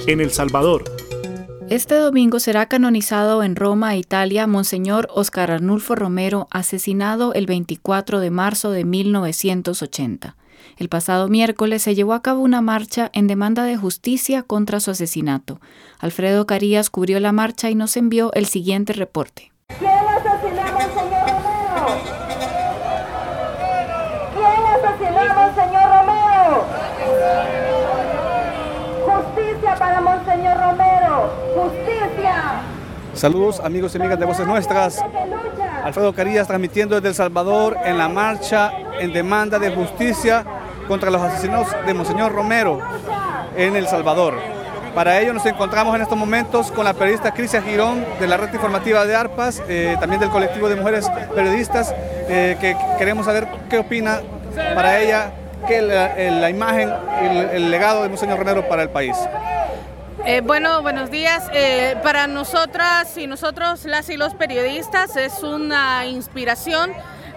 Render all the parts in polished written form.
en El Salvador. Este domingo será canonizado en Roma, Italia, Monseñor Óscar Arnulfo Romero, asesinado el 24 de marzo de 1980. El pasado miércoles se llevó a cabo una marcha en demanda de justicia contra su asesinato. Alfredo Carías cubrió la marcha y nos envió el siguiente reporte. ¿Quién asesinó a Monseñor Romero? ¿Quién asesinó a Monseñor Romero? Justicia para Monseñor Romero. Justicia. Saludos amigos y amigas de Voces Nuestras. Alfredo Carías transmitiendo desde El Salvador en la marcha en demanda de justicia contra los asesinos de Monseñor Romero en El Salvador. Para ello nos encontramos en estos momentos con la periodista Crisia Girón de la red informativa de ARPAS, también del colectivo de mujeres periodistas, que queremos saber qué opina para ella que la imagen y el legado de Monseñor Romero para el país. Buenos días. Para nosotras y nosotros, las y los periodistas, es una inspiración.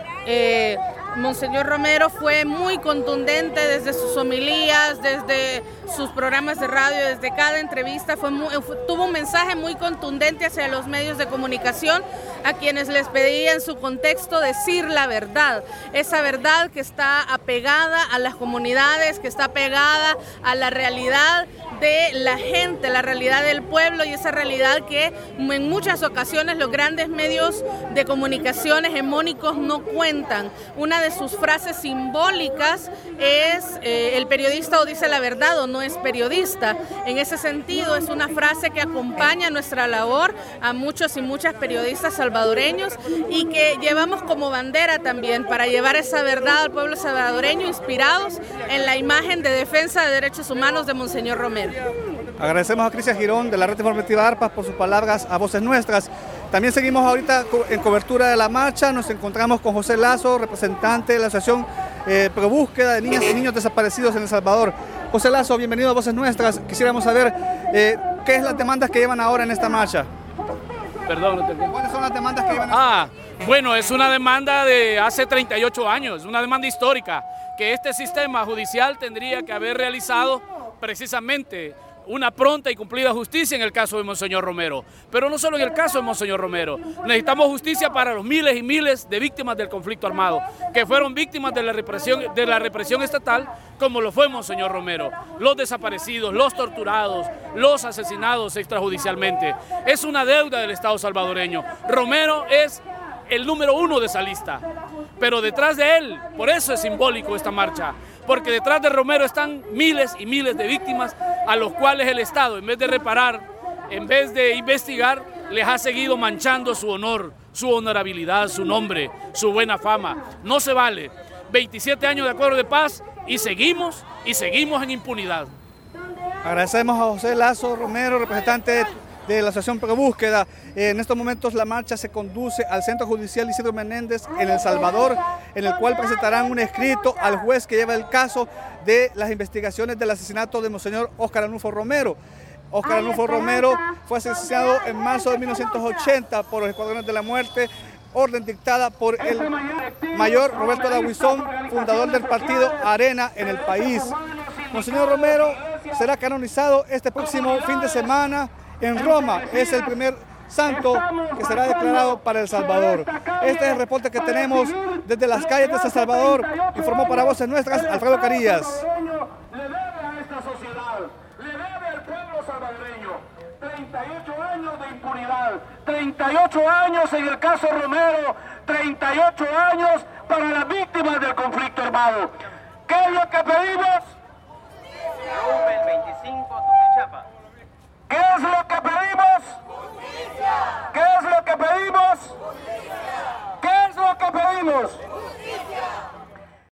Monseñor Romero fue muy contundente desde sus homilías, desde sus programas de radio, desde cada entrevista, tuvo un mensaje muy contundente hacia los medios de comunicación, a quienes les pedía en su contexto decir la verdad, esa verdad que está apegada a las comunidades, que está apegada a la realidad de la gente, la realidad del pueblo, y esa realidad que en muchas ocasiones los grandes medios de comunicación hegemónicos no cuentan. Una de sus frases simbólicas es el periodista o dice la verdad o no es periodista. En ese sentido es una frase que acompaña nuestra labor a muchos y muchas periodistas salvadoreños y que llevamos como bandera también para llevar esa verdad al pueblo salvadoreño, inspirados en la imagen de defensa de derechos humanos de Monseñor Romero. Agradecemos a Crisia Girón de la red informativa ARPAS por sus palabras a Voces Nuestras. También seguimos ahorita en cobertura de la marcha. Nos encontramos con José Lazo, representante de la Asociación Pro Búsqueda de Niñas y Niños Desaparecidos en El Salvador. José Lazo, bienvenido a Voces Nuestras. Quisiéramos saber qué es las demandas que llevan ahora en esta marcha. Perdón, no te entiendo. ¿Cuáles son las demandas que llevan? Bueno, es una demanda de hace 38 años, una demanda histórica que este sistema judicial tendría que haber realizado precisamente una pronta y cumplida justicia en el caso de Monseñor Romero. Pero no solo en el caso de Monseñor Romero, necesitamos justicia para los miles y miles de víctimas del conflicto armado, que fueron víctimas de la represión estatal, como lo fue Monseñor Romero. Los desaparecidos, los torturados, los asesinados extrajudicialmente. Es una deuda del Estado salvadoreño. Romero es el número 1 de esa lista, pero detrás de él, por eso es simbólico esta marcha, porque detrás de Romero están miles y miles de víctimas a los cuales el Estado, en vez de reparar, en vez de investigar, les ha seguido manchando su honor, su honorabilidad, su nombre, su buena fama. No se vale. 27 años de acuerdo de paz y seguimos en impunidad. Agradecemos a José Lazo Romero, representante de la Asociación Pro Búsqueda. En estos momentos la marcha se conduce al Centro Judicial Isidro Menéndez en El Salvador, en el cual presentarán un escrito al juez que lleva el caso de las investigaciones del asesinato de Monseñor Óscar Arnulfo Romero. Óscar Arnulfo Romero fue asesinado en marzo de 1980 por los Escuadrones de la Muerte, orden dictada por el mayor Roberto Daguizón, fundador del partido Arena en el país. Monseñor Romero será canonizado este próximo fin de semana en Roma. Es el primer santo que será declarado para El Salvador. Este es el reporte que tenemos desde las calles de San Salvador. Informó para Voces Nuestras Alfredo Carías. Le debe a esta sociedad, le debe al pueblo salvadoreño 38 años de impunidad, 38 años en el caso Romero, 38 años para las víctimas del conflicto armado. ¿Qué es lo que pedimos? Rumben 25 Tutichapa. ¿Qué es lo que pedimos? Justicia. ¿Qué es lo que pedimos? Justicia. ¿Qué es lo que pedimos?